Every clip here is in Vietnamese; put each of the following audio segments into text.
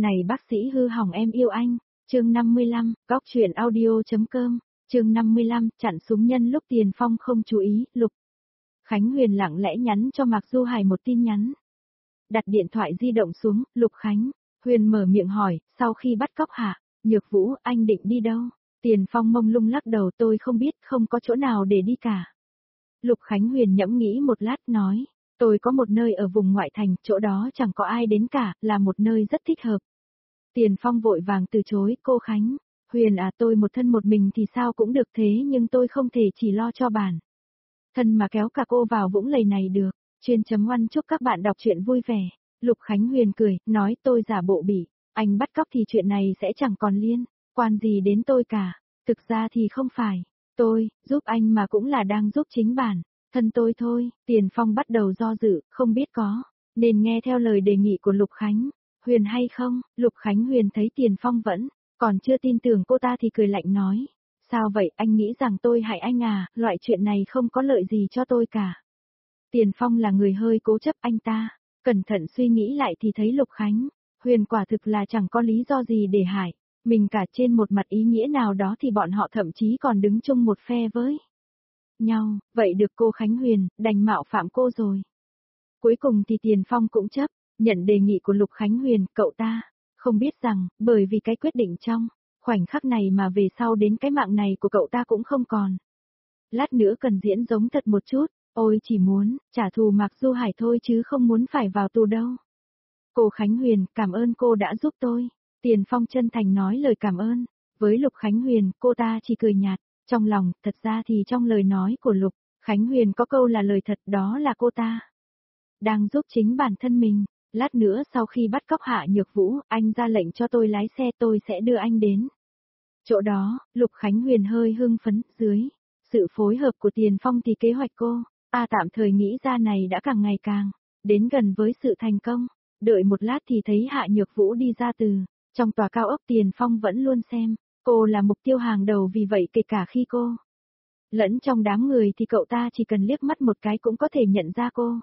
Này bác sĩ hư hỏng em yêu anh, chương 55, góc chuyện audio.com, chương 55, chặn súng nhân lúc Tiền Phong không chú ý, Lục Khánh Huyền lặng lẽ nhắn cho Mạc Du Hải một tin nhắn. Đặt điện thoại di động xuống, Lục Khánh Huyền mở miệng hỏi, sau khi bắt cóc Hạ Nhược Vũ, anh định đi đâu? Tiền Phong mông lung lắc đầu, tôi không biết, không có chỗ nào để đi cả. Lục Khánh Huyền nhẫm nghĩ một lát nói, tôi có một nơi ở vùng ngoại thành, chỗ đó chẳng có ai đến cả, là một nơi rất thích hợp. Tiền Phong vội vàng từ chối, cô Khánh Huyền à, tôi một thân một mình thì sao cũng được, thế nhưng tôi không thể chỉ lo cho bản thân mà kéo cả cô vào vũng lầy này được. Chuyên.Oan chúc các bạn đọc truyện vui vẻ. Lục Khánh Huyền cười, nói tôi giả bộ bị anh bắt cóc thì chuyện này sẽ chẳng còn liên quan gì đến tôi cả. Thực ra thì không phải tôi giúp anh mà cũng là đang giúp chính bản thân tôi thôi. Tiền Phong bắt đầu do dự, không biết có nên nghe theo lời đề nghị của Lục Khánh Huyền hay không. Lục Khánh Huyền thấy Tiền Phong vẫn còn chưa tin tưởng cô ta thì cười lạnh nói, sao vậy, anh nghĩ rằng tôi hại anh à, loại chuyện này không có lợi gì cho tôi cả. Tiền Phong là người hơi cố chấp, anh ta cẩn thận suy nghĩ lại thì thấy Lục Khánh Huyền quả thực là chẳng có lý do gì để hại mình cả. Trên một mặt ý nghĩa nào đó thì bọn họ thậm chí còn đứng chung một phe với nhau, vậy được cô Khánh Huyền, đành mạo phạm cô rồi. Cuối cùng thì Tiền Phong cũng chấp nhận đề nghị của Lục Khánh Huyền, cậu ta không biết rằng, bởi vì cái quyết định trong khoảnh khắc này mà về sau đến cái mạng này của cậu ta cũng không còn. Lát nữa cần diễn giống thật một chút, ôi chỉ muốn trả thù Mạc Du Hải thôi chứ không muốn phải vào tù đâu. Cô Khánh Huyền, cảm ơn cô đã giúp tôi. Tiền Phong chân thành nói lời cảm ơn. Với Lục Khánh Huyền, cô ta chỉ cười nhạt. Trong lòng, thật ra thì trong lời nói của Lục Khánh Huyền có câu là lời thật, đó là cô ta đang giúp chính bản thân mình. Lát nữa sau khi bắt cóc Hạ Nhược Vũ, anh ra lệnh cho tôi lái xe, tôi sẽ đưa anh đến chỗ đó. Lục Khánh Huyền hơi hưng phấn, dưới sự phối hợp của Tiền Phong thì kế hoạch cô tạm thời nghĩ ra này đã càng ngày càng đến gần với sự thành công. Đợi một lát thì thấy Hạ Nhược Vũ đi ra từ trong tòa cao ốc. Tiền Phong vẫn luôn xem cô là mục tiêu hàng đầu, vì vậy kể cả khi cô lẫn trong đám người thì cậu ta chỉ cần liếc mắt một cái cũng có thể nhận ra cô.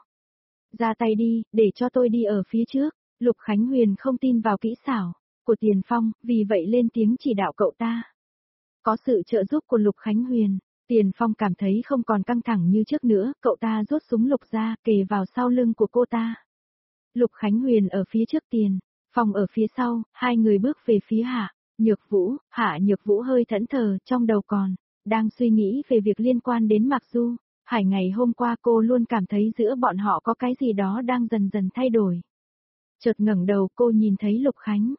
Ra tay đi, để cho tôi đi ở phía trước. Lục Khánh Huyền không tin vào kỹ xảo của Tiền Phong, vì vậy lên tiếng chỉ đạo cậu ta. Có sự trợ giúp của Lục Khánh Huyền, Tiền Phong cảm thấy không còn căng thẳng như trước nữa, cậu ta rút súng lục ra, kề vào sau lưng của cô ta. Lục Khánh Huyền ở phía trước, Tiền Phong ở phía sau, hai người bước về phía Hạ Nhược Vũ. Hạ Nhược Vũ hơi thẫn thờ, trong đầu còn đang suy nghĩ về việc liên quan đến Mạc Du Hải. Ngày hôm qua cô luôn cảm thấy giữa bọn họ có cái gì đó đang dần dần thay đổi. Chợt ngẩng đầu cô nhìn thấy Lục Khánh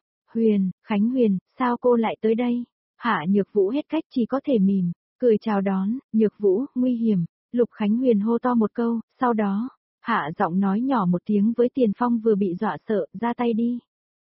Huyền, sao cô lại tới đây? Hạ Nhược Vũ hết cách chỉ có thể mỉm cười chào đón. Nhược Vũ, nguy hiểm. Lục Khánh Huyền hô to một câu, sau đó hạ giọng nói nhỏ một tiếng với Tiền Phong vừa bị dọa sợ, ra tay đi.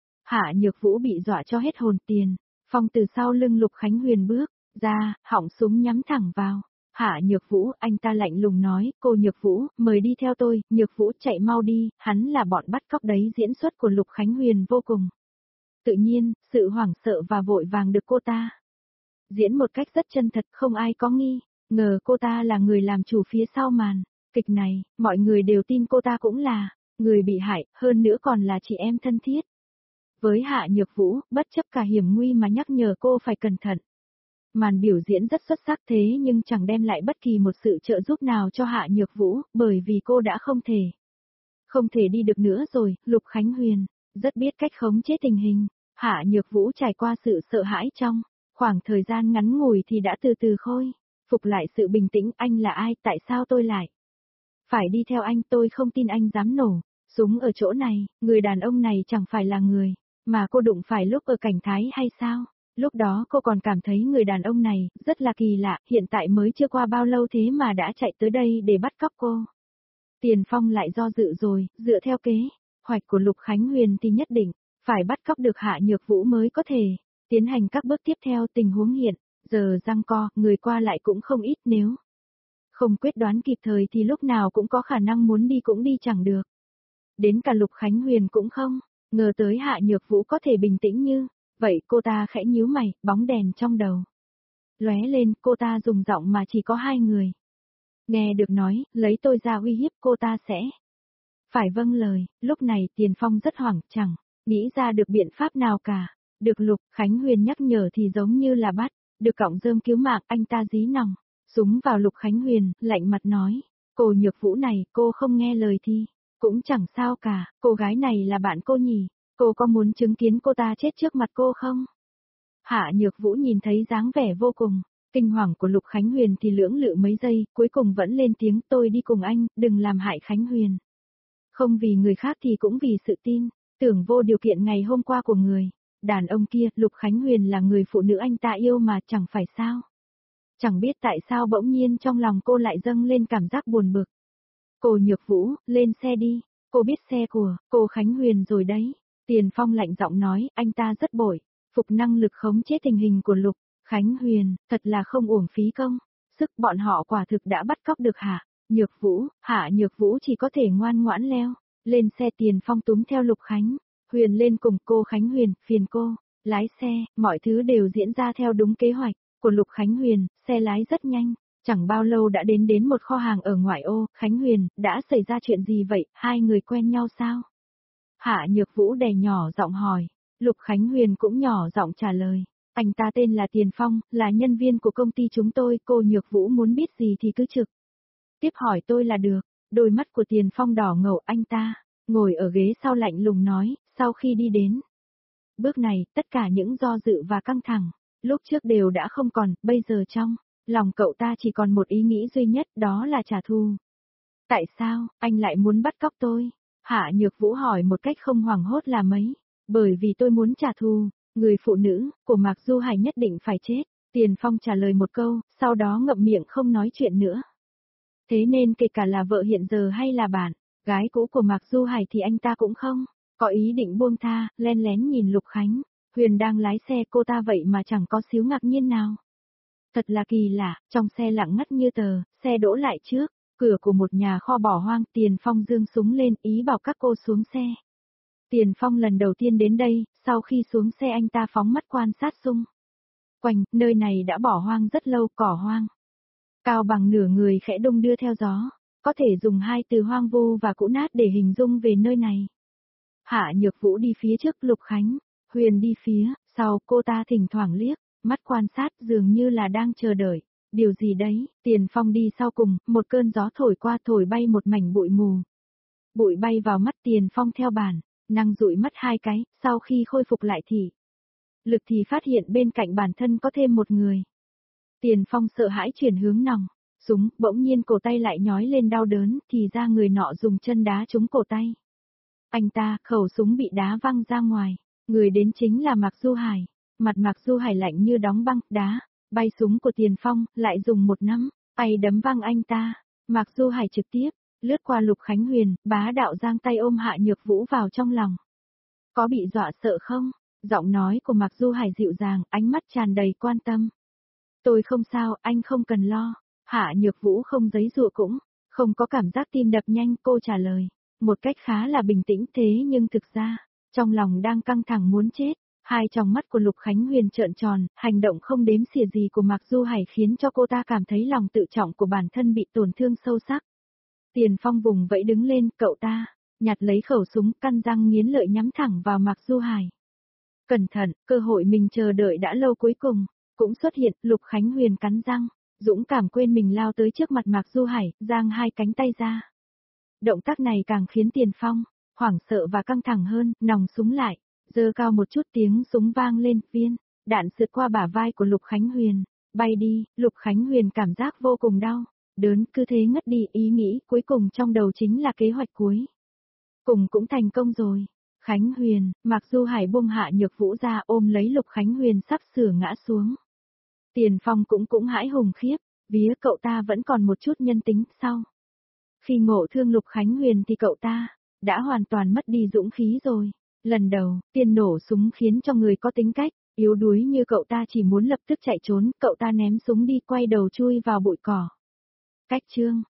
Hạ Nhược Vũ bị dọa cho hết hồn. Tiền Phong từ sau lưng Lục Khánh Huyền bước ra, họng súng nhắm thẳng vào Hạ Nhược Vũ. Anh ta lạnh lùng nói, cô Nhược Vũ, mời đi theo tôi. Nhược Vũ, chạy mau đi, hắn là bọn bắt cóc đấy. Diễn xuất của Lục Khánh Huyền vô cùng tự nhiên, sự hoảng sợ và vội vàng được cô ta diễn một cách rất chân thật, không ai có nghi ngờ cô ta là người làm chủ phía sau màn kịch này. Mọi người đều tin cô ta cũng là người bị hại, hơn nữa còn là chị em thân thiết với Hạ Nhược Vũ, bất chấp cả hiểm nguy mà nhắc nhở cô phải cẩn thận. Màn biểu diễn rất xuất sắc, thế nhưng chẳng đem lại bất kỳ một sự trợ giúp nào cho Hạ Nhược Vũ, bởi vì cô đã không thể đi được nữa rồi. Lục Khánh Huyền rất biết cách khống chế tình hình. Hạ Nhược Vũ trải qua sự sợ hãi trong khoảng thời gian ngắn ngủi thì đã từ từ khôi phục lại sự bình tĩnh. Anh là ai, tại sao tôi lại phải đi theo anh? Tôi không tin anh dám nổ súng ở chỗ này. Người đàn ông này chẳng phải là người mà cô đụng phải lúc ở Cảnh Thái hay sao? Lúc đó cô còn cảm thấy người đàn ông này rất là kỳ lạ, hiện tại mới chưa qua bao lâu thế mà đã chạy tới đây để bắt cóc cô. Tiền Phong lại do dự rồi, dựa theo kế hoạch của Lục Khánh Huyền thì nhất định phải bắt cóc được Hạ Nhược Vũ mới có thể tiến hành các bước tiếp theo. Tình huống hiện giờ giằng co, người qua lại cũng không ít, nếu không quyết đoán kịp thời thì lúc nào cũng có khả năng muốn đi cũng đi chẳng được. Đến cả Lục Khánh Huyền cũng không ngờ tới Hạ Nhược Vũ có thể bình tĩnh như vậy. Cô ta khẽ nhíu mày, bóng đèn trong đầu lóe lên. Cô ta dùng giọng mà chỉ có hai người nghe được nói, lấy tôi ra uy hiếp cô ta sẽ phải vâng lời. Lúc này Tiền Phong rất hoảng, chẳng nghĩ ra được biện pháp nào cả. Được Lục Khánh Huyền nhắc nhở thì giống như là bắt, được cọng rơm cứu mạng, anh ta dí nòng, súng vào Lục Khánh Huyền, lạnh mặt nói, cô Nhược Vũ này, cô không nghe lời thì, cũng chẳng sao cả, cô gái này là bạn cô nhỉ, cô có muốn chứng kiến cô ta chết trước mặt cô không? Hạ Nhược Vũ nhìn thấy dáng vẻ vô cùng kinh hoàng của Lục Khánh Huyền thì lưỡng lự mấy giây, cuối cùng vẫn lên tiếng, tôi đi cùng anh, đừng làm hại Khánh Huyền. Không vì người khác thì cũng vì sự tin, tưởng vô điều kiện ngày hôm qua của người. Đàn ông kia, Lục Khánh Huyền là người phụ nữ anh ta yêu mà chẳng phải sao. Chẳng biết tại sao bỗng nhiên trong lòng cô lại dâng lên cảm giác buồn bực. Cô Nhược Vũ, lên xe đi, cô biết xe của cô Khánh Huyền rồi đấy. Tiền Phong lạnh giọng nói, anh ta rất bội, phục năng lực khống chế tình hình của Lục Khánh Huyền, thật là không uổng phí công. Sức bọn họ quả thực đã bắt cóc được Hạ Nhược Vũ, Hạ Nhược Vũ chỉ có thể ngoan ngoãn leo lên xe. Tiền Phong túm theo Lục Khánh Huyền lên cùng. Cô Khánh Huyền, phiền cô lái xe, mọi thứ đều diễn ra theo đúng kế hoạch của Lục Khánh Huyền, xe lái rất nhanh, chẳng bao lâu đã đến một kho hàng ở ngoại ô. Khánh Huyền, đã xảy ra chuyện gì vậy, hai người quen nhau sao? Hạ Nhược Vũ đè nhỏ giọng hỏi, Lục Khánh Huyền cũng nhỏ giọng trả lời, anh ta tên là Tiền Phong, là nhân viên của công ty chúng tôi, cô Nhược Vũ muốn biết gì thì cứ trực tiếp hỏi tôi là được. Đôi mắt của Tiền Phong đỏ ngầu, anh ta ngồi ở ghế sau lạnh lùng nói, sau khi đi đến bước này, tất cả những do dự và căng thẳng lúc trước đều đã không còn, bây giờ trong lòng cậu ta chỉ còn một ý nghĩ duy nhất, đó là trả thù. Tại sao, anh lại muốn bắt cóc tôi? Hạ Nhược Vũ hỏi một cách không hoảng hốt là mấy. Bởi vì tôi muốn trả thù, người phụ nữ của Mạc Du Hải nhất định phải chết. Tiền Phong trả lời một câu, sau đó ngậm miệng không nói chuyện nữa. Thế nên kể cả là vợ hiện giờ hay là bạn gái cũ của Mạc Du Hải thì anh ta cũng không có ý định buông tha. Len lén nhìn Lục Khánh Huyền đang lái xe, cô ta vậy mà chẳng có xíu ngạc nhiên nào. Thật là kỳ lạ, trong xe lặng ngắt như tờ, xe đỗ lại trước cửa của một nhà kho bỏ hoang. Tiền Phong giương súng lên, ý bảo các cô xuống xe. Tiền Phong lần đầu tiên đến đây, sau khi xuống xe anh ta phóng mắt quan sát xung quanh, nơi này đã bỏ hoang rất lâu, cỏ hoang cao bằng nửa người khẽ đung đưa theo gió, có thể dùng hai từ hoang vu và cũ nát để hình dung về nơi này. Hạ Nhược Vũ đi phía trước, Lục Khánh Huyền đi phía sau, cô ta thỉnh thoảng liếc mắt quan sát, dường như là đang chờ đợi điều gì đấy. Tiền Phong đi sau cùng, một cơn gió thổi qua, thổi bay một mảnh bụi mù. Bụi bay vào mắt Tiền Phong theo bản năng dụi mắt hai cái, sau khi khôi phục lại thì lực thì phát hiện bên cạnh bản thân có thêm một người. Tiền Phong sợ hãi chuyển hướng nòng súng, bỗng nhiên cổ tay lại nhói lên đau đớn, thì ra người nọ dùng chân đá trúng cổ tay. Anh ta, khẩu súng bị đá văng ra ngoài, người đến chính là Mạc Du Hải. Mặt Mạc Du Hải lạnh như đóng băng, đá bay súng của Tiền Phong, lại dùng một nắm tay đấm văng anh ta. Mạc Du Hải trực tiếp lướt qua Lục Khánh Huyền, bá đạo giang tay ôm Hạ Nhược Vũ vào trong lòng. Có bị dọa sợ không? Giọng nói của Mạc Du Hải dịu dàng, ánh mắt tràn đầy quan tâm. Tôi không sao, anh không cần lo. Hạ Nhược Vũ không giãy giụa cũng không có cảm giác tim đập nhanh, cô trả lời một cách khá là bình tĩnh, thế nhưng thực ra trong lòng đang căng thẳng muốn chết. Hai tròng mắt của Lục Khánh Huyền trợn tròn, hành động không đếm xỉa gì của Mạc Du Hải khiến cho cô ta cảm thấy lòng tự trọng của bản thân bị tổn thương sâu sắc. Tiền Phong vùng vẫy đứng lên, cậu ta nhặt lấy khẩu súng, căn răng nghiến lợi nhắm thẳng vào Mạc Du Hải. Cẩn thận, cơ hội mình chờ đợi đã lâu cuối cùng cũng xuất hiện. Lục Khánh Huyền cắn răng, dũng cảm quên mình lao tới trước mặt Mạc Du Hải, giang hai cánh tay ra. Động tác này càng khiến Tiền Phong hoảng sợ và căng thẳng hơn, nòng súng lại, giơ cao một chút, tiếng súng vang lên, viên đạn sượt qua bả vai của Lục Khánh Huyền, bay đi. Lục Khánh Huyền cảm giác vô cùng đau đớn, cứ thế ngất đi. Ý nghĩ cuối cùng trong đầu chính là kế hoạch cuối cùng cũng thành công rồi. Khánh Huyền, Mạc Du Hải buông Hạ Nhược Vũ ra, ôm lấy Lục Khánh Huyền sắp sửa ngã xuống. Tiền Phong cũng hãi hùng khiếp, vía cậu ta vẫn còn một chút nhân tính. Sau khi ngộ thương Lục Khánh Huyền thì cậu ta đã hoàn toàn mất đi dũng khí rồi. Lần đầu tiên nổ súng khiến cho người có tính cách yếu đuối như cậu ta chỉ muốn lập tức chạy trốn. Cậu ta ném súng đi, quay đầu chui vào bụi cỏ. Cách chương